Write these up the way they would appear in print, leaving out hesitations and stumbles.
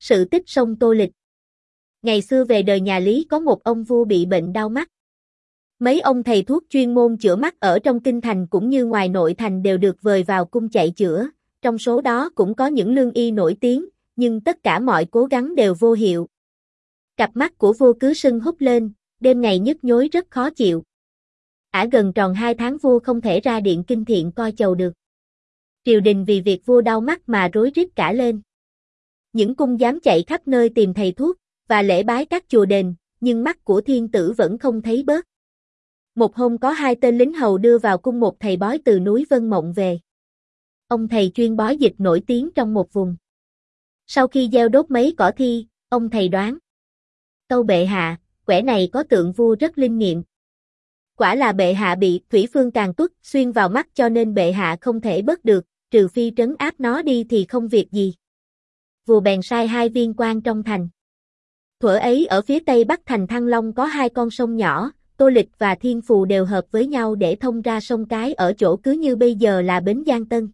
Sự tích sông Tô Lịch. Ngày xưa về đời nhà Lý có một ông vua bị bệnh đau mắt. Mấy ông thầy thuốc chuyên môn chữa mắt ở trong kinh thành cũng như ngoài nội thành đều được vời vào cung chạy chữa, trong số đó cũng có những lương y nổi tiếng, nhưng tất cả mọi cố gắng đều vô hiệu. Cặp mắt của vua cứ sưng húp lên, đêm ngày nhức nhối rất khó chịu. Gần tròn 2 tháng vua không thể ra điện kinh thiện coi chầu được. Triều đình vì việc vua đau mắt mà rối rít cả lên. Những cung giám chạy khắp nơi tìm thầy thuốc, và lễ bái các chùa đền, nhưng mắt của thiên tử vẫn không thấy bớt. Một hôm có 2 tên lính hầu đưa vào cung một thầy bói từ núi Vân Mộng về. Ông thầy chuyên bói dịch nổi tiếng trong một vùng. Sau khi gieo đốt mấy cỏ thi, ông thầy đoán: tâu bệ hạ, quẻ này có tượng vua rất linh nghiệm. Quả là bệ hạ bị thủy phương càn tuất xuyên vào mắt cho nên bệ hạ không thể bớt được, trừ phi trấn áp nó đi thì không việc gì. Vua bèn sai 2 viên quan trong thành. Thuở ấy ở phía tây bắc thành Thăng Long có 2 con sông nhỏ, Tô Lịch và Thiên Phù đều hợp với nhau để thông ra sông Cái ở chỗ cứ như bây giờ là bến Giang Tân.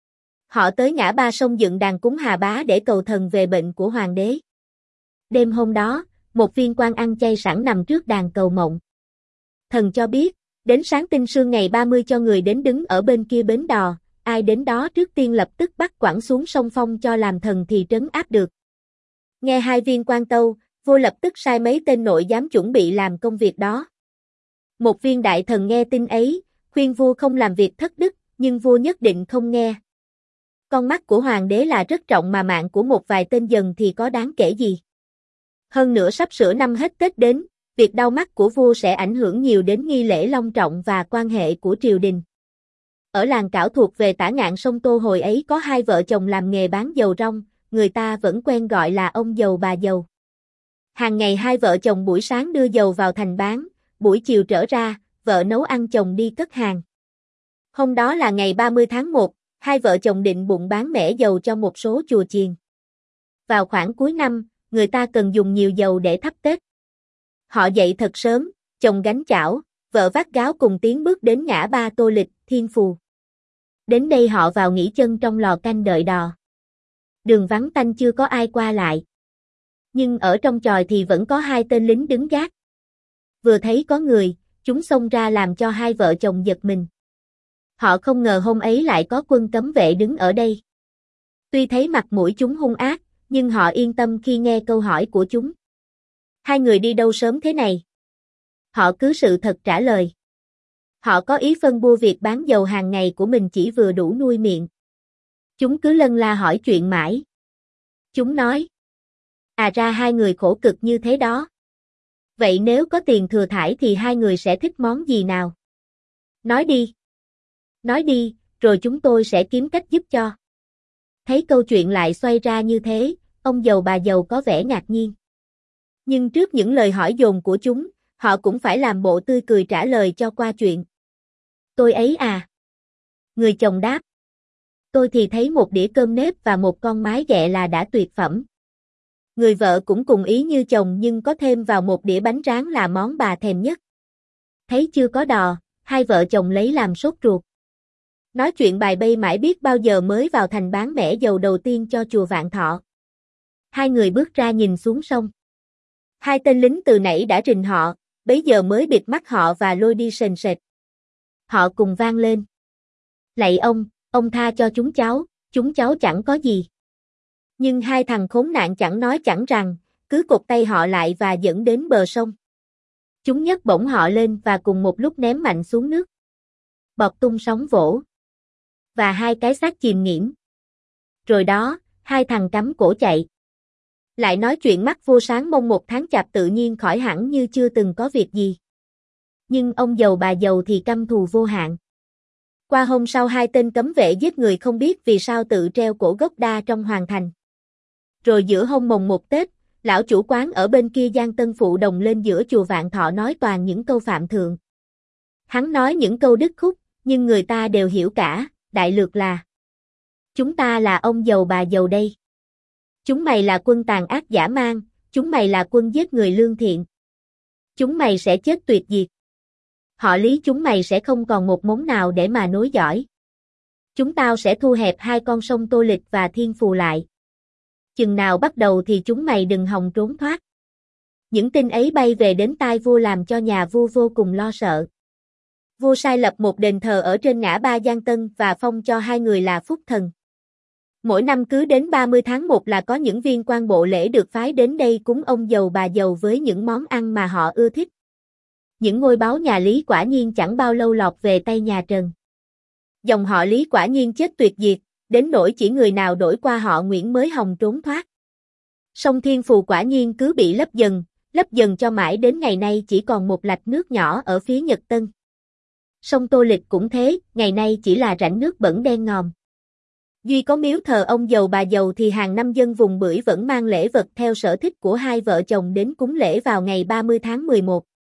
Họ tới ngã ba sông dựng đàn cúng Hà Bá để cầu thần về bệnh của hoàng đế. Đêm hôm đó, một viên quan ăn chay sẵn nằm trước đàn cầu mộng. Thần cho biết, đến sáng tinh sương ngày 30 cho người đến đứng ở bên kia bến đò, ai đến đó trước tiên lập tức bắt quẳng xuống sông Phong cho làm thần thì trấn áp được. Nghe 2 viên quan tâu, vua lập tức sai mấy tên nội giám chuẩn bị làm công việc đó. Một viên đại thần nghe tin ấy, khuyên vua không làm việc thất đức, nhưng vua nhất định không nghe. Con mắt của hoàng đế là rất trọng mà mạng của một vài tên dần thì có đáng kể gì. Hơn nữa sắp sửa năm hết Tết đến, việc đau mắt của vua sẽ ảnh hưởng nhiều đến nghi lễ long trọng và quan hệ của triều đình. Ở làng Cảo thuộc về tả ngạn sông Tô hồi ấy có 2 vợ chồng làm nghề bán dầu rong, người ta vẫn quen gọi là ông dầu bà dầu. Hàng ngày 2 vợ chồng buổi sáng đưa dầu vào thành bán, buổi chiều trở ra, vợ nấu ăn chồng đi cất hàng. Hôm đó là ngày 30 tháng 1, 2 vợ chồng định bụng bán mẻ dầu cho một số chùa chiền. Vào khoảng cuối năm, người ta cần dùng nhiều dầu để thắp Tết. Họ dậy thật sớm, chồng gánh chảo, vợ vác gáo cùng tiến bước đến ngã ba Tô Lịch, Thiên Phù. Đến đây họ vào nghỉ chân trong lò canh đợi đò. Đường vắng tanh chưa có ai qua lại. Nhưng ở trong chòi thì vẫn có 2 tên lính đứng gác. Vừa thấy có người, chúng xông ra làm cho 2 vợ chồng giật mình. Họ không ngờ hôm ấy lại có quân cấm vệ đứng ở đây. Tuy thấy mặt mũi chúng hung ác, nhưng họ yên tâm khi nghe câu hỏi của chúng. 2 người đi đâu sớm thế này? Họ cứ sự thật trả lời. Họ có ý phân bua việc bán dầu hàng ngày của mình chỉ vừa đủ nuôi miệng. Chúng cứ lân la hỏi chuyện mãi. Chúng nói: ra 2 người khổ cực như thế đó. Vậy nếu có tiền thừa thãi thì 2 người sẽ thích món gì nào? Nói đi. Nói đi, rồi chúng tôi sẽ kiếm cách giúp cho. Thấy câu chuyện lại xoay ra như thế, ông giàu bà giàu có vẻ ngạc nhiên. Nhưng trước những lời hỏi dồn của chúng, họ cũng phải làm bộ tươi cười trả lời cho qua chuyện. Tôi ấy à? Người chồng đáp. Tôi thì thấy một đĩa cơm nếp và một con mái ghẹ là đã tuyệt phẩm. Người vợ cũng cùng ý như chồng nhưng có thêm vào một đĩa bánh rán là món bà thèm nhất. Thấy chưa có đò, 2 vợ chồng lấy làm sốt ruột. Nói chuyện bài bay mãi biết bao giờ mới vào thành bán mẻ dầu đầu tiên cho chùa Vạn Thọ. 2 người bước ra nhìn xuống sông. 2 tên lính từ nãy đã rình họ, bấy giờ mới bịt mắt họ và lôi đi sền sệt. Họ cùng vang lên: lạy ông tha cho chúng cháu chẳng có gì. Nhưng 2 thằng khốn nạn chẳng nói chẳng rằng, cứ cột tay họ lại và dẫn đến bờ sông. Chúng nhấc bổng họ lên và cùng một lúc ném mạnh xuống nước. Bọt tung sóng vỗ. Và 2 cái xác chìm nghiễm. Rồi đó, 2 thằng cắm cổ chạy. Lại nói chuyện mắt vua sáng mông 1 tháng chạp tự nhiên khỏi hẳn như chưa từng có việc gì. Nhưng ông giàu bà giàu thì căm thù vô hạn. Qua hôm sau 2 tên cấm vệ giết người không biết vì sao tự treo cổ gốc đa trong hoàng thành. Rồi giữa hôm mồng 1 Tết, lão chủ quán ở bên kia Giang Tân phụ đồng lên giữa chùa Vạn Thọ nói toàn những câu phạm thượng. Hắn nói những câu đứt khúc, nhưng người ta đều hiểu cả, đại lược là: chúng ta là ông giàu bà giàu đây. Chúng mày là quân tàn ác dã man, chúng mày là quân giết người lương thiện. Chúng mày sẽ chết tuyệt diệt. Họ Lý chúng mày sẽ không còn một mống nào để mà nối dõi. Chúng tao sẽ thu hẹp 2 con sông Tô Lịch và Thiên Phù lại. chừng nào bắt đầu thì chúng mày đừng hòng trốn thoát. Những tin ấy bay về đến tai vua làm cho nhà vua vô cùng lo sợ. Vua sai lập một đền thờ ở trên ngã ba Giang Tân và phong cho hai người là phúc thần. Mỗi năm cứ đến 30 tháng 1 là có những viên quan bộ lễ được phái đến đây cúng ông giàu bà giàu với những món ăn mà họ ưa thích. Những ngôi báu nhà Lý quả nhiên chẳng bao lâu lọt về tay nhà Trần. Dòng họ Lý quả nhiên chết tuyệt diệt, đến nỗi chỉ người nào đổi qua họ Nguyễn mới hòng trốn thoát. Sông Thiên Phù quả nhiên cứ bị lấp dần cho mãi đến ngày nay chỉ còn một lạch nước nhỏ ở phía Nhật Tân. Sông Tô Lịch cũng thế, ngày nay chỉ là rãnh nước bẩn đen ngòm. Duy có miếu thờ ông giàu bà giàu thì hàng năm dân vùng Bưởi vẫn mang lễ vật theo sở thích của hai vợ chồng đến cúng lễ vào ngày 30 tháng 11.